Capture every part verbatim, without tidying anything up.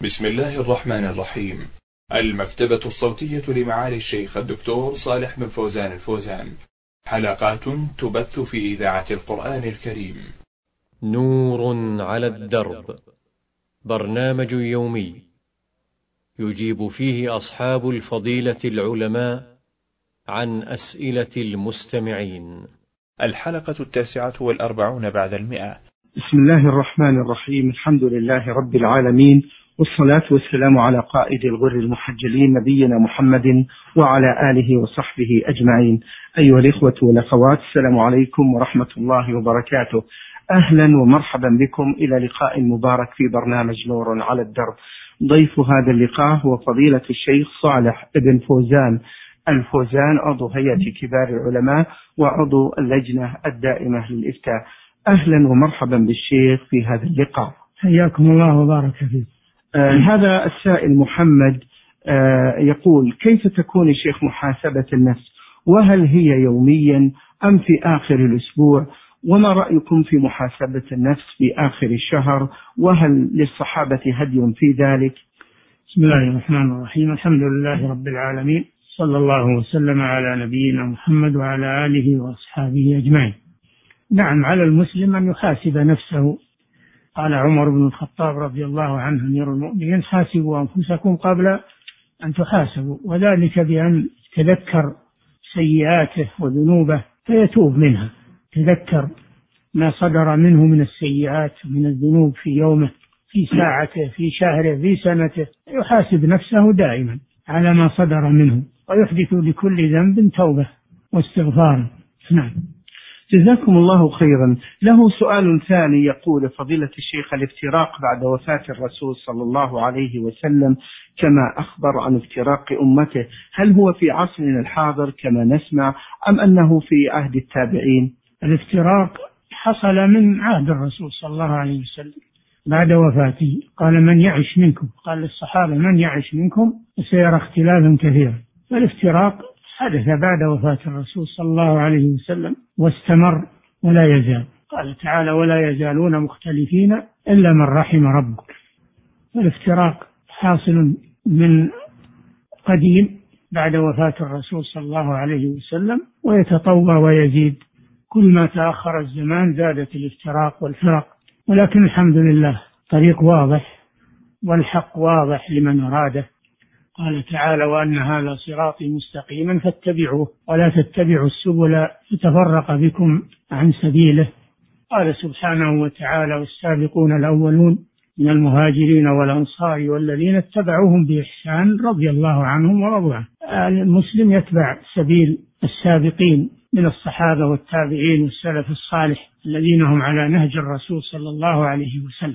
بسم الله الرحمن الرحيم. المكتبة الصوتية لمعالي الشيخ الدكتور صالح بن فوزان الفوزان، حلقات تبث في إذاعة القرآن الكريم. نور على الدرب، برنامج يومي يجيب فيه أصحاب الفضيلة العلماء عن أسئلة المستمعين. الحلقة التاسعة والأربعون بعد المئة. بسم الله الرحمن الرحيم. الحمد لله رب العالمين، والصلاة والسلام على قائد الغر المحجلين نبينا محمد وعلى آله وصحبه أجمعين. أيها الإخوة والأخوات، السلام عليكم ورحمة الله وبركاته. أهلا ومرحبا بكم إلى لقاء مبارك في برنامج نور على الدرب. ضيف هذا اللقاء هو فضيلة الشيخ صالح بن فوزان الفوزان، عضو هيئة كبار العلماء وعضو اللجنة الدائمة للإفتاء. أهلا ومرحبا بالشيخ في هذا اللقاء. حياكم الله وبارك فيك. آه هذا السائل محمد آه يقول: كيف تكون الشيخ محاسبة النفس، وهل هي يوميا أم في آخر الأسبوع؟ وما رأيكم في محاسبة النفس في آخر الشهر؟ وهل للصحابة هدي في ذلك؟ بسم الله الرحمن الرحيم. الحمد لله رب العالمين، صلى الله وسلم على نبينا محمد وعلى آله وأصحابه أجمعين. نعم، على المسلم أن يحاسب نفسه. قال عمر بن الخطاب رضي الله عنه أمير المؤمنين: حاسبوا أنفسكم قبل أن تحاسبوا، وذلك بأن تذكر سيئاته وذنوبه فيتوب منها. تذكر ما صدر منه من السيئات ومن الذنوب في يومه، في ساعته، في شهره، في سنته، يحاسب نفسه دائما على ما صدر منه، ويحدث لكل ذنب توبة واستغفار. نعم. جزاكم الله خيرا. له سؤال ثاني يقول: فضيلة الشيخ، الافتراق بعد وفاة الرسول صلى الله عليه وسلم كما أخبر عن افتراق أمته، هل هو في عصرنا الحاضر كما نسمع أم أنه في عهد التابعين؟ الافتراق حصل من عهد الرسول صلى الله عليه وسلم بعد وفاته. قال: من يعش منكم، قال للصحابة: من يعش منكم سيرى اختلافا كثيرا. فالافتراق حدث بعد وفاة الرسول صلى الله عليه وسلم واستمر ولا يزال. قال تعالى: ولا يزالون مختلفين إلا من رحم ربك. فالافتراق حاصل من قديم بعد وفاة الرسول صلى الله عليه وسلم، ويتطور ويزيد. كل ما تأخر الزمان زادت الافتراق والفرق، ولكن الحمد لله طريق واضح والحق واضح لمن أراده. قال تعالى: وأن هذا صراطي مستقيما فاتبعوه ولا تتبعوا السبل فتفرق بكم عن سبيله. قال سبحانه وتعالى: والسابقون الأولون من المهاجرين والأنصار والذين اتبعوهم بإحسان رضي الله عنهم ورضوا عنه. المسلم يتبع سبيل السابقين من الصحابة والتابعين والسلف الصالح الذين هم على نهج الرسول صلى الله عليه وسلم.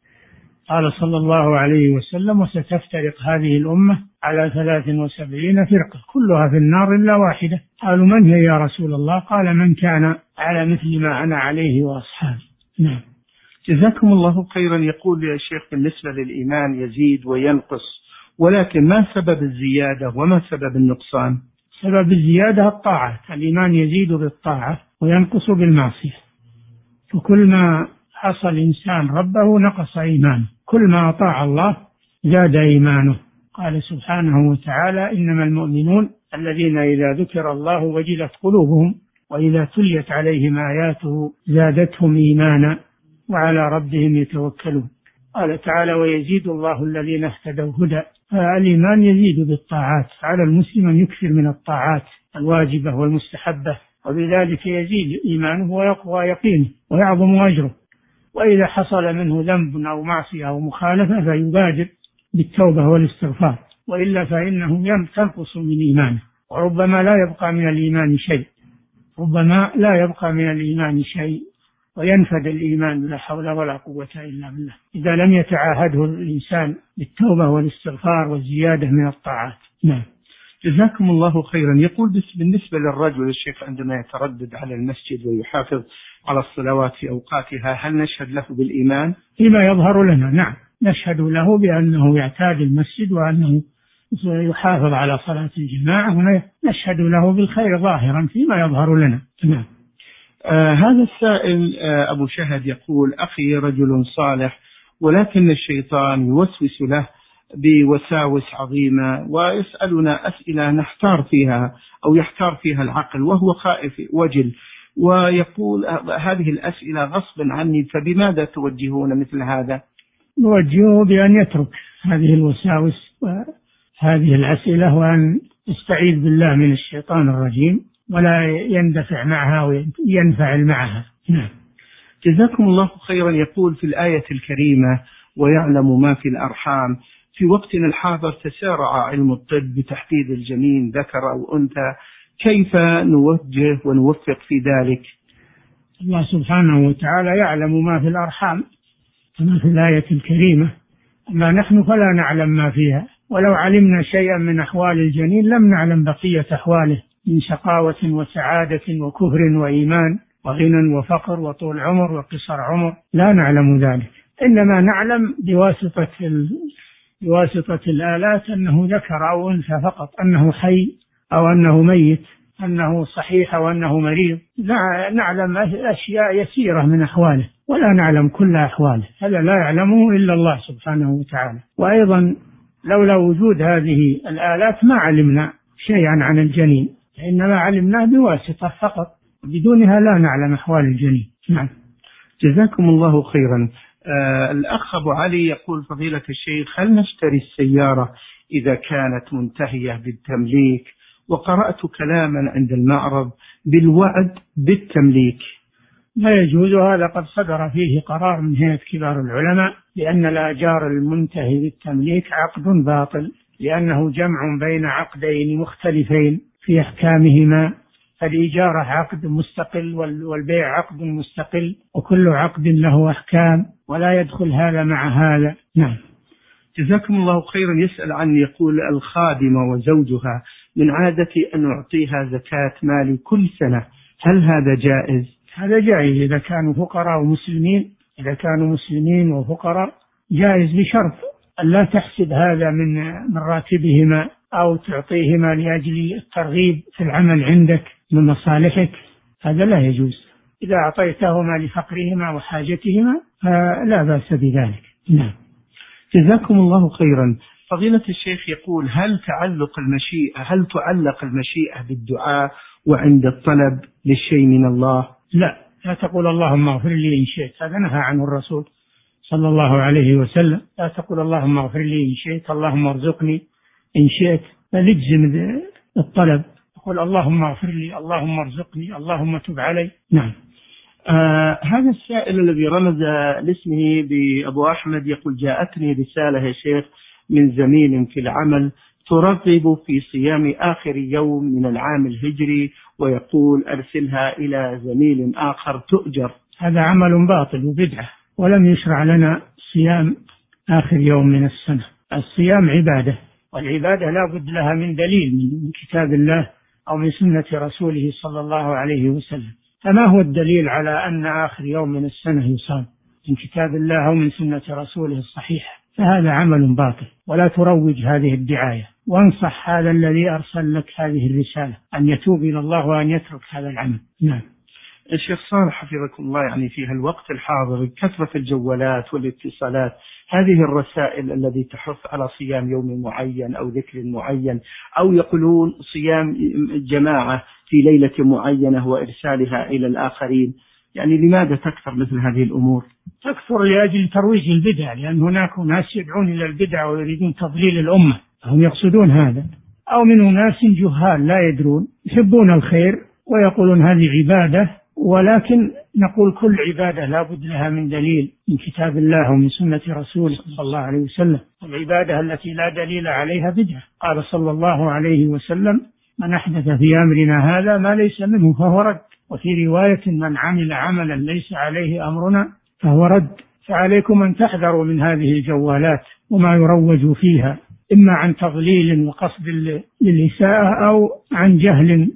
قال صلى الله عليه وسلم: وستفترق هذه الأمة على ثلاث وسبعين فرقة كلها في النار إلا واحدة. قالوا: من هي يا رسول الله؟ قال: من كان على مثل ما أنا عليه وأصحابي. نعم. جزاكم الله خيرا. يقول يا شيخ: بالنسبة للإيمان يزيد وينقص، ولكن ما سبب الزيادة وما سبب النقصان؟ سبب الزيادة الطاعة. الإيمان يزيد بالطاعة وينقص بالمعصية. فكل ما حصل إنسان ربه نقص إيمانه، كل ما أطاع الله زاد إيمانه. قال سبحانه وتعالى: إنما المؤمنون الذين إذا ذكر الله وجلت قلوبهم وإذا تليت عليهم آياته زادتهم إيمانا وعلى ربهم يتوكلون. قال تعالى: ويزيد الله الذين اهتدوا هدى. فالإيمان يزيد بالطاعات. على المسلم أن يكثر من الطاعات الواجبة والمستحبة، وبذلك يزيد إيمانه ويقوى يقينه ويعظم أجره. وإذا حصل منه ذنب أو معصية أو مخالفة فيبادر بالتوبة والاستغفار، وإلا فإنه تنقص من إيمانه، وربما لا يبقى من الإيمان شيء ربما لا يبقى من الإيمان شيء وينفد الإيمان، لا حول ولا قوة إلا بالله، إذا لم يتعاهده الإنسان بالتوبة والاستغفار والزيادة من الطاعات. نعم. جزاكم الله خيرا. يقول: بالنسبة للرجل الشيخ عندما يتردد على المسجد ويحافظ على الصلوات في أوقاتها، هل نشهد له بالإيمان؟ فيما يظهر لنا نعم، نشهد له بأنه يعتاد المسجد وأنه يحافظ على صلاة الجماعة، ونشهد له بالخير ظاهرا فيما يظهر لنا. نعم. آه هذا السائل آه أبو شهد يقول: أخي رجل صالح ولكن الشيطان يوسوس له بوساوس عظيمة ويسألنا أسئلة نحتار فيها أو يحتار فيها العقل وهو خائف وجل، ويقول هذه الأسئلة غصبا عني، فبماذا توجهون مثل هذا؟ نوجهه بأن يترك هذه الوساوس وهذه الأسئلة، وأن يستعيذ بالله من الشيطان الرجيم ولا يندفع معها وينفعل معها. نعم. جزاكم الله خيرا. يقول في الآية الكريمة ويعلم ما في الأرحام، في وقتنا الحاضر تسارع علم الطب بتحديد الجنين ذكر أو أنثى، كيف نوجه ونوفق في ذلك؟ الله سبحانه وتعالى يعلم ما في الأرحام كما في الآية الكريمة، أما نحن فلا نعلم ما فيها، ولو علمنا شيئا من أحوال الجنين لم نعلم بقية أحواله من شقاوة وسعادة وكفر وإيمان وغنى وفقر وطول عمر وقصر عمر، لا نعلم ذلك، إنما نعلم بواسطة ال... بواسطة الآلات أنه ذكر أو أنثى فقط، أنه حي أو أنه ميت، أنه صحيح أو أنه مريض، نعلم أشياء يسيرة من أحواله ولا نعلم كل أحواله، هذا لا يعلمه إلا الله سبحانه وتعالى. وأيضا لولا وجود هذه الآلات ما علمنا شيئا عن الجنين، إنما علمناه بواسطة فقط، بدونها لا نعلم أحوال الجنين. نعم. جزاكم الله خيرا. آه الأخ أبو علي يقول فضيلة الشيخ، هل نشتري السيارة إذا كانت منتهية بالتمليك؟ وقرأت كلاما عند المعرض بالوعد بالتمليك. لا يجوز، هذا قد صدر فيه قرار من هيئة كبار العلماء بأن الآجار المنتهي بالتمليك عقد باطل، لأنه جمع بين عقدين مختلفين في أحكامهما، فالإجارة عقد مستقل والبيع عقد مستقل، وكل عقد له أحكام ولا يدخل هذا مع هذا. نعم. جزاكم الله خيرا. يسأل عن يقول الخادمة وزوجها من عادتي أن أعطيها زكاة مالي كل سنة، هل هذا جائز؟ هذا جائز إذا كانوا فقراء ومسلمين، إذا كانوا مسلمين وفقراء جائز، بشرط أن لا تحسب هذا من من راتبهما أو تعطيهما لأجل الترغيب في العمل عندك من مصالحك، هذا لا يجوز. إذا أعطيتهما لفقرهما وحاجتهما فلا بأس بذلك. نعم. جزاكم الله خيرا. فضيلة الشيخ يقول هل تعلق المشيئة هل تعلق المشيئة بالدعاء وعند الطلب للشيء من الله؟ لا، لا تقول اللهم اغفر لي إن شئت، هذا نهى عنه الرسول صلى الله عليه وسلم. لا تقول اللهم اغفر لي إن شئت، اللهم ارزقني إن شئت، فلجزم الطلب، تقول اللهم اغفر لي، اللهم ارزقني، اللهم تب علي. نعم. آه هذا السائل الذي رمز لاسمه بأبو أحمد يقول جاءتني رسالة يا شيخ من زميل في العمل ترغب في صيام آخر يوم من العام الهجري، ويقول أرسلها إلى زميل آخر تؤجر. هذا عمل باطل وبدعة، ولم يشرع لنا صيام آخر يوم من السنة. الصيام عبادة، والعبادة لا بد لها من دليل من كتاب الله أو من سنة رسوله صلى الله عليه وسلم. فما هو الدليل على أن آخر يوم من السنة يصام؟ من كتاب الله أو من سنة رسوله الصحيحة، فهذا عمل باطل، ولا تروج هذه الدعاية، وانصح هذا الذي أرسل لك هذه الرسالة أن يتوب إلى الله وأن يترك هذا العمل. نعم. الشيخ صالح حفظكم الله، يعني في الوقت الحاضر كثرة الجوالات والاتصالات، هذه الرسائل التي تحث على صيام يوم معين أو ذكر معين، أو يقولون صيام جماعة في ليلة معينة وإرسالها إلى الآخرين، يعني لماذا تكثر مثل هذه الأمور؟ تكثر لأجل ترويج البدع، لأن هناك ناس يدعون إلى البدع ويريدون تضليل الأمة، هم يقصدون هذا، أو من ناس جهال لا يدرون يحبون الخير ويقولون هذه عبادة، ولكن نقول كل عبادة لا بد لها من دليل من كتاب الله ومن سنة رسوله صلى الله عليه وسلم. العبادة التي لا دليل عليها بدعة. قال صلى الله عليه وسلم من أحدث في أمرنا هذا ما ليس منه فهو رد، وفي رواية من عمل عملا ليس عليه أمرنا فهو رد. فعليكم أن تحذروا من هذه الجوالات وما يروج فيها، إما عن تضليل وقصد للإساءة أو عن جهل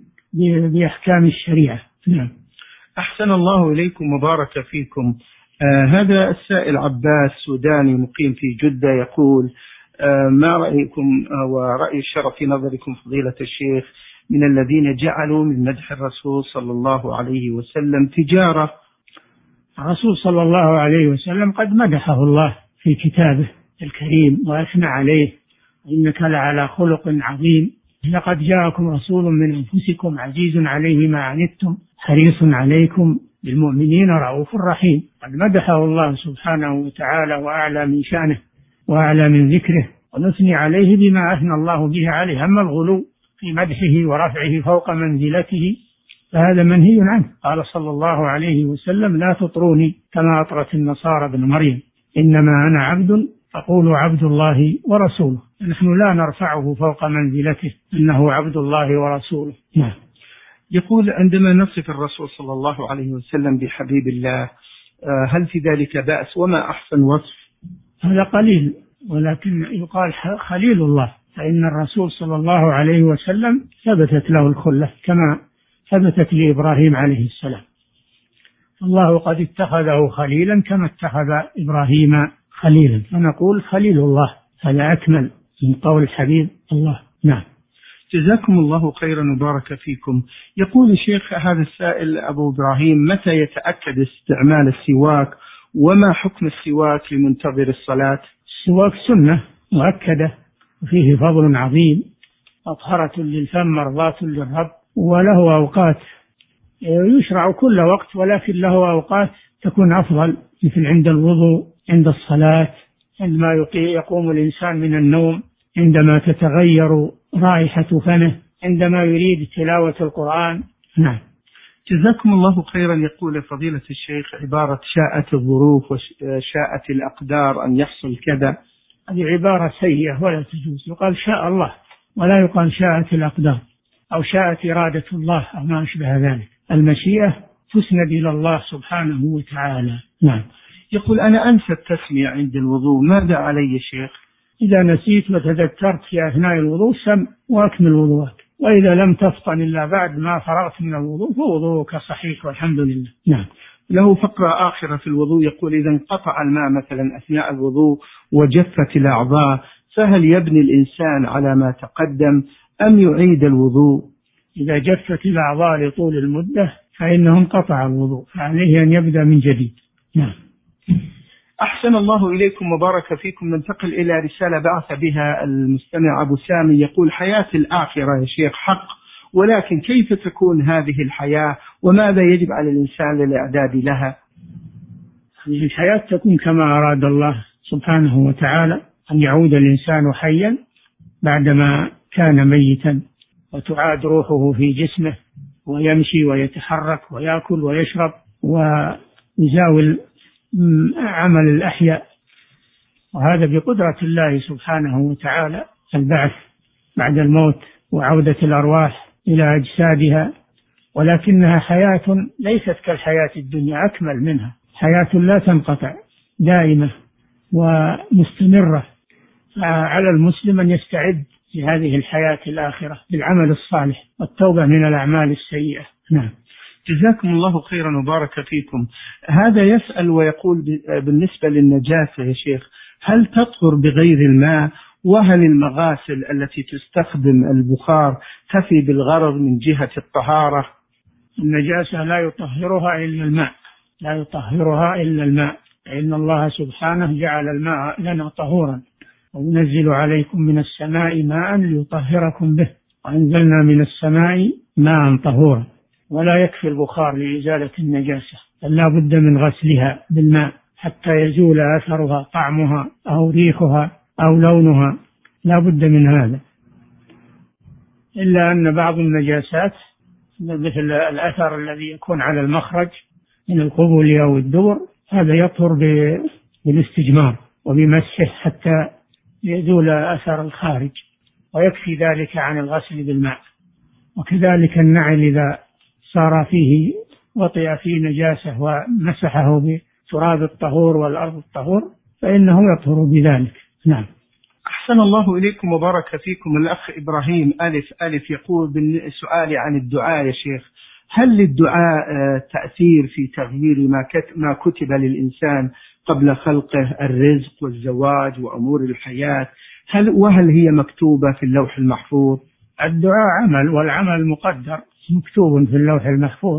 بأحكام الشريعة. نعم. أحسن الله إليكم وبارك فيكم. آه هذا السائل عباس سوداني مقيم في جدة يقول آه ما رأيكم آه ورأي الشرع في نظركم فضيلة الشيخ من الذين جعلوا من مدح الرسول صلى الله عليه وسلم تجارة؟ الرسول صلى الله عليه وسلم قد مدحه الله في كتابه الكريم وأثنى عليه: إنك لعلى خلق عظيم، لقد جاءكم رسول من أنفسكم عزيز عليه ما عنتم حريص عليكم بالمؤمنين رؤوف رحيم. قد مدحه الله سبحانه وتعالى وأعلى من شأنه وأعلى من ذكره، ونثني عليه بما أثنى الله به عليه. أما الغلو في مدحه ورفعه فوق منزلته فهذا منهي عنه. قال صلى الله عليه وسلم: لا تطروني كما أطرت النصارى ابن مريم، إنما أنا عبد فقولوا عبد الله ورسوله. نحن لا نرفعه فوق منزلته، إنه عبد الله ورسوله. نعم. يقول: عندما نصف الرسول صلى الله عليه وسلم بحبيب الله هل في ذلك بأس؟ وما أحسن وصف؟ هذا قليل، ولكن يقال خليل الله، فإن الرسول صلى الله عليه وسلم ثبتت له الخلة كما ثبتت لإبراهيم عليه السلام. الله قد اتخذه خليلا كما اتخذ إبراهيم خليلا، فنقول خليل الله، هذا أكمل من قول حبيب الله. نعم. جزاكم الله خيرا وبارك فيكم. يقول الشيخ هذا السائل أبو إبراهيم: متى يتأكد استعمال السواك؟ وما حكم السواك لمنتظر الصلاة؟ السواك سنة مؤكدة وفيه فضل عظيم، مطهرة للفم مرضاة للرب، وله أوقات يشرع كل وقت، ولكن له أوقات تكون أفضل، مثل عند الوضوء، عند الصلاة، عندما يقوم الإنسان من النوم، عندما تتغير رائحة فمه، عندما يريد تلاوة القرآن. نعم. جزاكم الله خيرا. يقول فضيلة الشيخ: عبارة شاءت الظروف وشاءت الأقدار أن يحصل كذا، هذه عبارة سيئة ولا تجوز. يقال شاء الله ولا يقال شاءت الأقدار أو شاءت إرادة الله أو ما أشبه ذلك. المشيئة تسند إلى الله سبحانه وتعالى. نعم. يقول: أنا أنسى التسمية عند الوضوء، ماذا علي شيخ؟ إذا نسيت وتذكرت في أثناء الوضوء سم وأكمل وضوءك، وإذا لم تفطن إلا بعد ما فرغت من الوضوء فوضوءك صحيح والحمد لله. نعم. له فقرة آخرة في الوضوء، يقول: إذا انقطع الماء مثلا أثناء الوضوء وجفت الأعضاء فهل يبني الإنسان على ما تقدم أم يعيد الوضوء؟ إذا جفت الأعضاء لطول المدة فإنه انقطع الوضوء، فعليه أن يبدأ من جديد. نعم. أحسن الله إليكم وبارك فيكم. ننتقل إلى رسالة بعث بها المستمع أبو سامي، يقول: حياة الآخرة يا شيخ حق، ولكن كيف تكون هذه الحياة وماذا يجب على الإنسان للإعداد لها؟ الحياة تكون كما أراد الله سبحانه وتعالى، أن يعود الإنسان حيا بعدما كان ميتا، وتعاد روحه في جسمه ويمشي ويتحرك ويأكل ويشرب ويزاول عمل الأحياء، وهذا بقدرة الله سبحانه وتعالى، البعث بعد الموت وعودة الأرواح إلى أجسادها، ولكنها حياة ليست كالحياة الدنيا، أكمل منها، حياة لا تنقطع دائمة ومستمرة. على المسلم أن يستعد لهذه الحياة الآخرة بالعمل الصالح والتوبة من الأعمال السيئة. نعم. جزاكم الله خيرا وبارك فيكم. هذا يسأل ويقول: بالنسبة للنجاسة يا شيخ، هل تطهر بغير الماء؟ وهل المغاسل التي تستخدم البخار تفي بالغرض من جهة الطهارة؟ النجاسة لا يطهرها إلا الماء، لا يطهرها إلا الماء، لأن الله سبحانه جعل الماء لنا طهورا: وينزل عليكم من السماء ماء ليطهركم به، وأنزلنا من السماء ماء طهورا. ولا يكفي البخار لإزالة النجاسة، بل لا بد من غسلها بالماء حتى يزول أثرها، طعمها أو ريحها أو لونها، لا بد من هذا. إلا أن بعض النجاسات مثل الأثر الذي يكون على المخرج من القبول أو الدبر، هذا يطهر بالاستجمار وبمسحه حتى يزول أثر الخارج، ويكفي ذلك عن الغسل بالماء. وكذلك النعل إذا صار فيه وطئ فيه نجاسة ومسحه بتراب الطهور والأرض الطهور فإنه يطهر بذلك. نعم. أحسن الله إليكم وبارك فيكم. الأخ إبراهيم ألف ألف يقول بالسؤال عن الدعاء يا شيخ: هل للدعاء تأثير في تغيير ما كتب للإنسان قبل خلقه، الرزق والزواج وأمور الحياة، هل وهل هي مكتوبة في اللوح المحفوظ؟ الدعاء عمل، والعمل مقدر مكتوب في اللوح المحفوظ،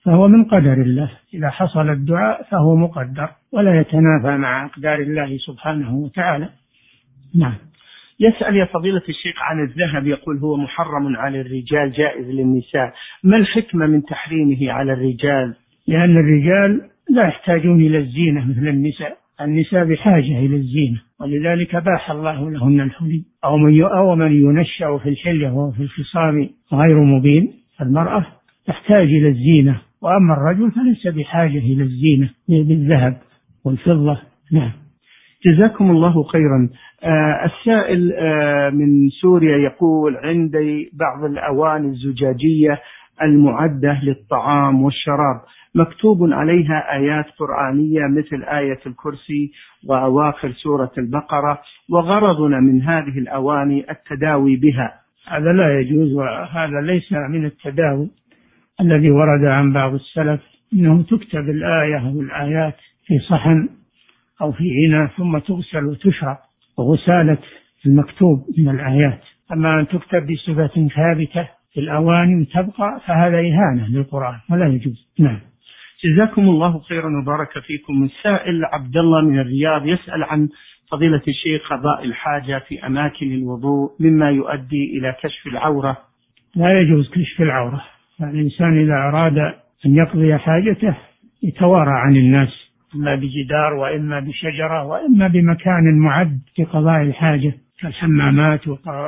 فهو من قدر الله، إذا حصل الدعاء فهو مقدر ولا يتنافى مع أقدار الله سبحانه وتعالى. نعم. يسأل يا فضيلة الشيخ عن الذهب، يقول هو محرم على الرجال جائز للنساء، ما الحكمة من تحريمه على الرجال؟ لأن الرجال لا يحتاجون إلى الزينة مثل النساء، النساء بحاجة إلى الزينة، ولذلك باح الله لهن الحلي. أو من أو من ينشأ في الحلية وهو في الخصام غير مبين، المرأة تحتاج إلى الزينة، وأما الرجل فليس بحاجة إلى الزينة بالذهب والفضة. نعم. جزاكم الله خيرا. آه السائل آه من سوريا يقول عندي بعض الأواني الزجاجية المعدة للطعام والشراب مكتوب عليها آيات قرآنية مثل آية الكرسي وأواخر سورة البقرة، وغرضنا من هذه الأواني التداوي بها. هذا لا يجوز، وهذا ليس من التداوي الذي ورد عن بعض السلف، إنه تكتب الآية أو الآيات في صحن أو في إناء ثم تغسل وتشرب، وغسالة المكتوب من الآيات. أما أن تكتب بصفة ثابتة في الأواني وتبقى فهذا إهانة للقرآن ولا يجوز. نعم. جزاكم الله خيرا وبارك فيكم. السائل عبد الله من الرياض يسأل عن فضيلة الشيخ قضاء الحاجة في أماكن الوضوء مما يؤدي إلى كشف العورة. لا يجوز كشف العورة، الإنسان إذا أراد أن يقضي حاجته يتوارى عن الناس، إما بجدار وإما بشجرة وإما بمكان معد لقضاء الحاجة كالحمامات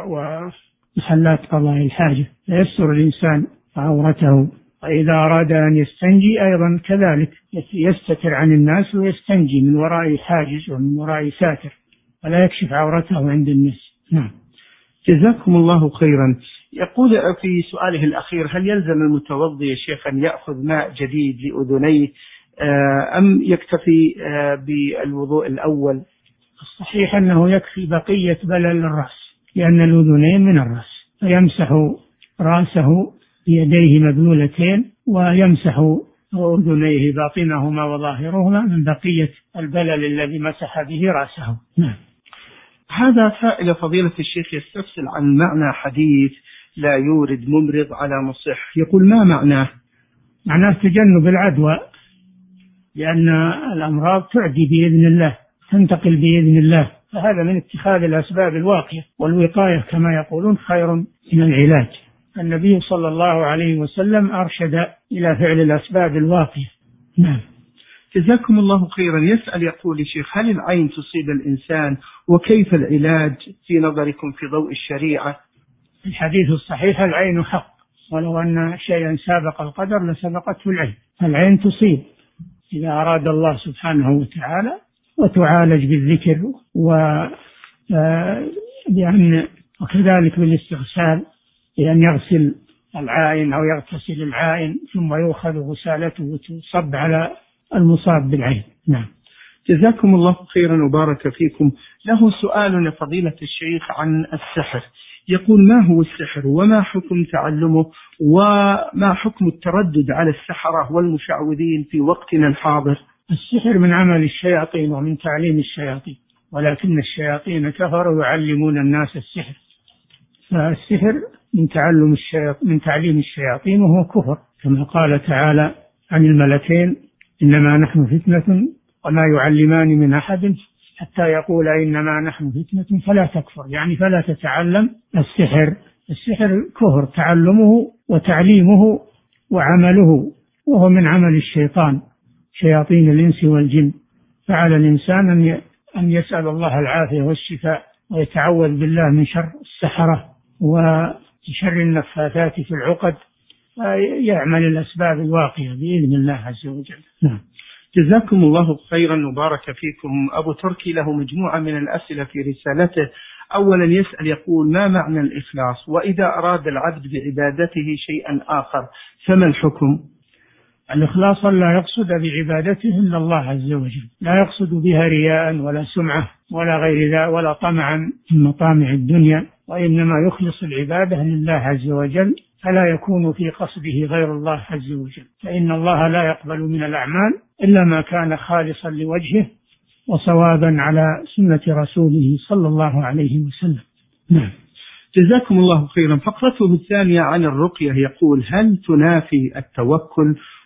ومحلات قضاء الحاجة، يستر الإنسان عورته. وإذا أراد أن يستنجي أيضا كذلك يستتر عن الناس ويستنجي من وراء حاجز ومن وراء ساتر، ولا يكشف عورته عند الناس. نعم. جزاكم الله خيرا. يقول في سؤاله الأخير هل يلزم المتوضي يا شيخ أن يأخذ ماء جديد لأذنيه أم يكتفي بالوضوء الأول؟ الصحيح أنه يكفي بقية بلل الرأس، لأن الأذنين من الرأس، فيمسح رأسه بيديه مبلولتين ويمسح أذنيه باطنهما وظاهرهما من بقية البلل الذي مسح به رأسه. نعم. هذا سائل فضيلة الشيخ يستفسر عن معنى حديث لا يورد ممرض على مصح، يقول ما معناه؟ معناه تجنب العدوى، لأن الأمراض تعدي بإذن الله، تنتقل بإذن الله، فهذا من اتخاذ الأسباب الواقية، والوقاية كما يقولون خير من العلاج. النبي صلى الله عليه وسلم أرشد إلى فعل الأسباب الواقية. نعم. جزاكم الله خيرا. يسأل يقول شيخ هل العين تصيب الإنسان وكيف العلاج في نظركم في ضوء الشريعة؟ الحديث الصحيح العين حق، ولو أن شيئا سابق القدر لسبقته العين. العين تصيب إذا أراد الله سبحانه وتعالى، وتعالج بالذكر و بأن وكذلك بالاستغسال، بأن يغسل العائن أو يغتسل العائن ثم يؤخذ غسالته وتصب على المصاب بالعين. نعم. جزاكم الله خيرا وبارك فيكم. له سؤال فضيلة الشيخ عن السحر، يقول ما هو السحر وما حكم تعلمه وما حكم التردد على السحرة والمشعوذين في وقتنا الحاضر؟ السحر من عمل الشياطين ومن تعليم الشياطين، ولكن الشياطين كفروا يعلمون الناس السحر، فالسحر من تعلم الشياطين من تعليم الشياطين، وهو كفر، كما قال تعالى عن الملكين إنما نحن فتنة وما يعلمان من أحد حتى يقول إنما نحن فتنة فلا تكفر، يعني فلا تتعلم السحر. السحر كفر، تعلمه وتعليمه وعمله، وهو من عمل الشيطان شياطين الإنس والجن. فعلى الإنسان أن يسأل الله العافية والشفاء ويتعوذ بالله من شر السحرة وشر النفاثات في العقد، ويعمل الأسباب الواقية بإذن الله عز وجل. نعم. جزاكم الله خيرا وبارك فيكم. أبو تركي له مجموعة من الأسئلة في رسالته. أولا يسأل يقول ما معنى الإخلاص، وإذا أراد العبد بعبادته شيئا آخر فما الحكم؟ الإخلاص لا يقصد بعبادته إلا الله عز وجل، لا يقصد بها رياء ولا سمعة ولا غير ذا ولا طمعا من مطامع الدنيا، وإنما يخلص العبادة لله عز وجل، فلا يكون في قصده غير الله عز وجل، فإن الله لا يقبل من الأعمال إلا ما كان خالصا لوجهه وصوابا على سنة رسوله صلى الله عليه وسلم. نعم. جزاكم الله خيرا. فقرته الثانية عن الرقية، يقول هل تنافي التوكل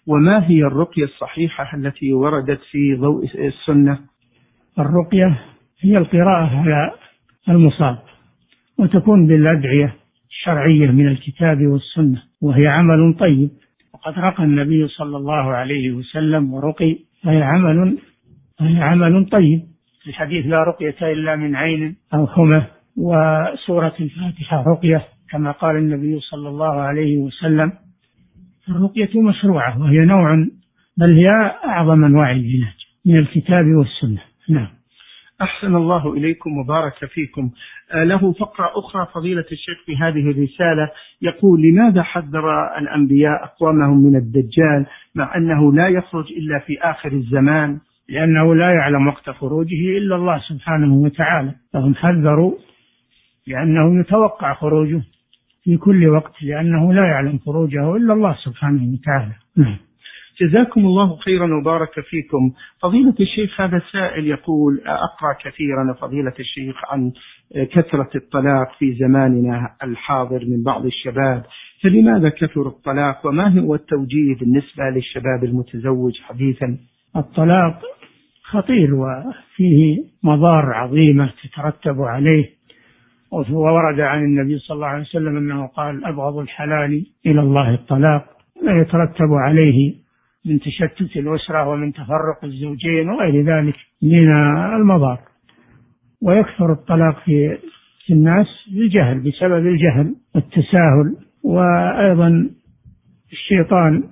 وما هي الرقية الصحيحة التي وردت في ضوء السنة؟ الرقية هي القراءة على المصاب، وتكون بالأدعية الشرعية من الكتاب والسنة، وهي عمل طيب، وقد رقى النبي صلى الله عليه وسلم ورقي، فهي عمل فهي عمل طيب. في الحديث لا رقية إلا من عين أو حمى، وسورة الفاتحة رقية كما قال النبي صلى الله عليه وسلم. الرقية مشروعة، وهي نوع بل هي أعظم أنواع العلاج من الكتاب والسنة. نعم. أحسن الله إليكم وبارك فيكم. له فقرة أخرى فضيلة الشيخ في هذه الرسالة، يقول: لماذا حذر الأنبياء أقوامهم من الدجال مع أنه لا يخرج إلا في آخر الزمان؟ لأنه لا يعلم وقت خروجه إلا الله سبحانه وتعالى، فهم حذروا لأنه يتوقع خروجه في كل وقت، لأنه لا يعلم خروجه إلا الله سبحانه وتعالى. نعم. جزاكم الله خيرا وبارك فيكم. فضيلة الشيخ، هذا سائل يقول: أقرأ كثيرا فضيلة الشيخ عن كثرة الطلاق في زماننا الحاضر من بعض الشباب، فلماذا كثر الطلاق، وما هو التوجيه بالنسبة للشباب المتزوج حديثا؟ الطلاق خطير وفيه مضار عظيمة تترتب عليه، وورد عن النبي صلى الله عليه وسلم أنه قال: أبغض الحلال إلى الله الطلاق، ما يترتب عليه من تشتت الأسرة ومن تفرق الزوجين وغير ذلك من المضار. ويكثر الطلاق في الناس بالجهل، بسبب الجهل والتساهل، وأيضا الشيطان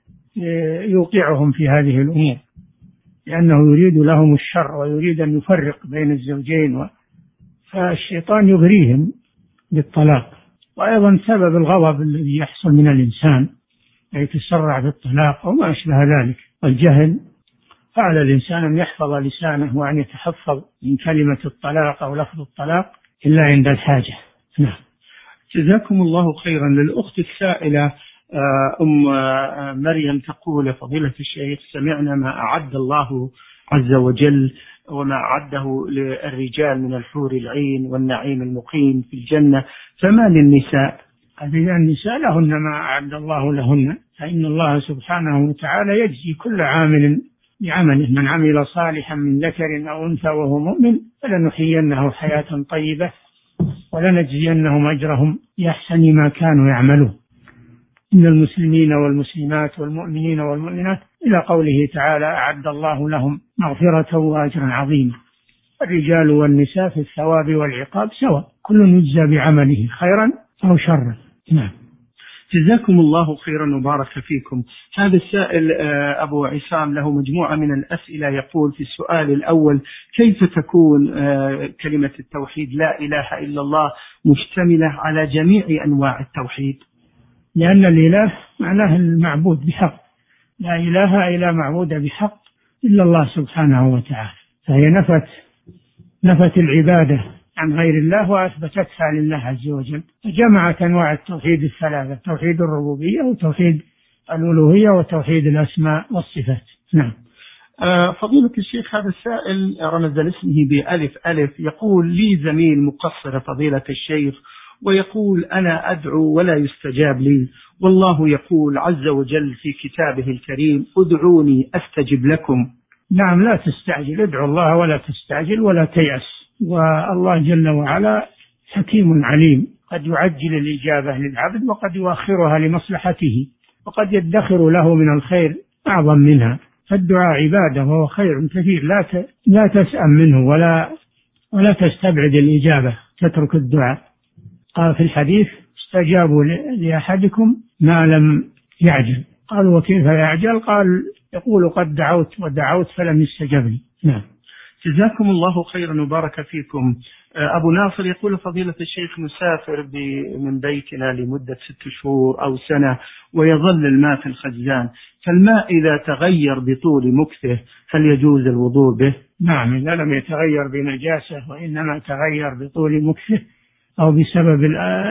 يوقعهم في هذه الأمور لأنه يريد لهم الشر ويريد أن يفرق بين الزوجين، فالشيطان يغريهم بالطلاق. وأيضا سبب الغضب الذي يحصل من الإنسان يتسرع بالطلاق وما أشبه ذلك، والجهل. فعلى الإنسان أن يحفظ لسانه وأن يتحفظ من كلمة الطلاق أو لفظ الطلاق إلا عند الحاجة. نعم. جزاكم الله خيرا. للأخت السائلة أم مريم تقول: فضيلة الشيخ، سمعنا ما أعد الله عز وجل وما أعده للرجال من الحور العين والنعيم المقيم في الجنة، فما للنساء؟ هذه النساء لهن ما أعد الله لهن، فإن الله سبحانه وتعالى يجزي كل عامل بعمله. من عمل صالحا من ذكر أو أنثى وهو مؤمن فلنحيينه حياة طيبة ولنجزينهم أجرهم بأحسن ما كانوا يعملون. إن المسلمين والمسلمات والمؤمنين والمؤمنات إلى قوله تعالى: أعد الله لهم مغفرة وأجرا عظيما. الرجال والنساء في الثواب والعقاب سواء، كل يجزى بعمله خيرا أو شرا. نعم. جزاكم الله خيرا وبارك فيكم. هذا السائل أبو عصام له مجموعة من الأسئلة، يقول في السؤال الأول: كيف تكون كلمة التوحيد لا إله إلا الله مشتملة على جميع أنواع التوحيد؟ لأن الإله معناه المعبود بحق، لا إله إلا معبود بحق إلا الله سبحانه وتعالى، فهي نفت نفت العبادة عن غير الله وأثبتتها لله عز وجل، فجمعت أنواع التوحيد الثلاثة: توحيد الربوبية وتوحيد الألوهية وتوحيد الأسماء والصفات. نعم. فضيلة الشيخ، هذا السائل رمز لاسمه بألف ألف، يقول: لي زميل مقصر فضيلة الشيخ، ويقول: أنا أدعو ولا يستجاب لي، والله يقول عز وجل في كتابه الكريم: ادعوني أستجب لكم. نعم، لا تستعجل، ادعو الله ولا تستعجل ولا تيأس، والله جل وعلا حكيم عليم، قد يعجل الإجابة للعبد وقد يؤخرها لمصلحته، وقد يدخر له من الخير أعظم منها. فالدعاء عبادة وهو خير كثير، لا لا تسأم منه ولا ولا تستبعد الإجابة، تترك الدعاء. قال في الحديث: استجابوا لأحدكم ما لم يعجل. قالوا: وكيف يعجل؟ قال: يقول قد دعوت ودعوت فلم يستجب لي. نعم. جزاكم الله خيرا وبارك فيكم. أبو ناصر يقول: فضيلة الشيخ، نسافر من بيتنا لمدة ست شهور أو سنة ويظل الماء في الخزان، فالماء إذا تغير بطول مكثه هل يجوز الوضوء به؟ نعم، إذا لم يتغير بنجاسة وإنما تغير بطول مكثه أو بسبب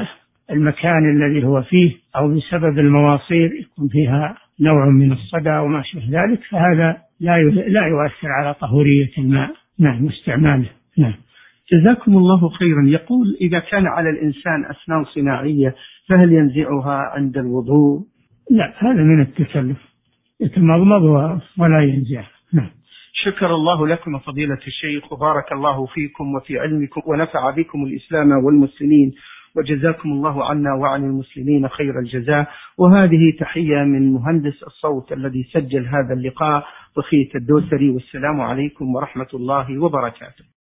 المكان الذي هو فيه أو بسبب المواصير يكون فيها نوع من الصدى وما شابه ذلك، فهذا لا لا يؤثر على طهورية الماء. نعم، واستعماله. نعم. جزاكم الله خيرا. يقول: إذا كان على الإنسان أسنان صناعية فهل ينزعها عند الوضوء؟ لا، هذا من التكلف، يتمضمض ولا ينزع. نعم. شكر الله لكم فضيلة الشيخ، وبارك الله فيكم وفي علمكم، ونفع بكم الإسلام والمسلمين، وجزاكم الله عنا وعن المسلمين خير الجزاء. وهذه تحية من مهندس الصوت الذي سجل هذا اللقاء بخيت الدوسري، والسلام عليكم ورحمة الله وبركاته.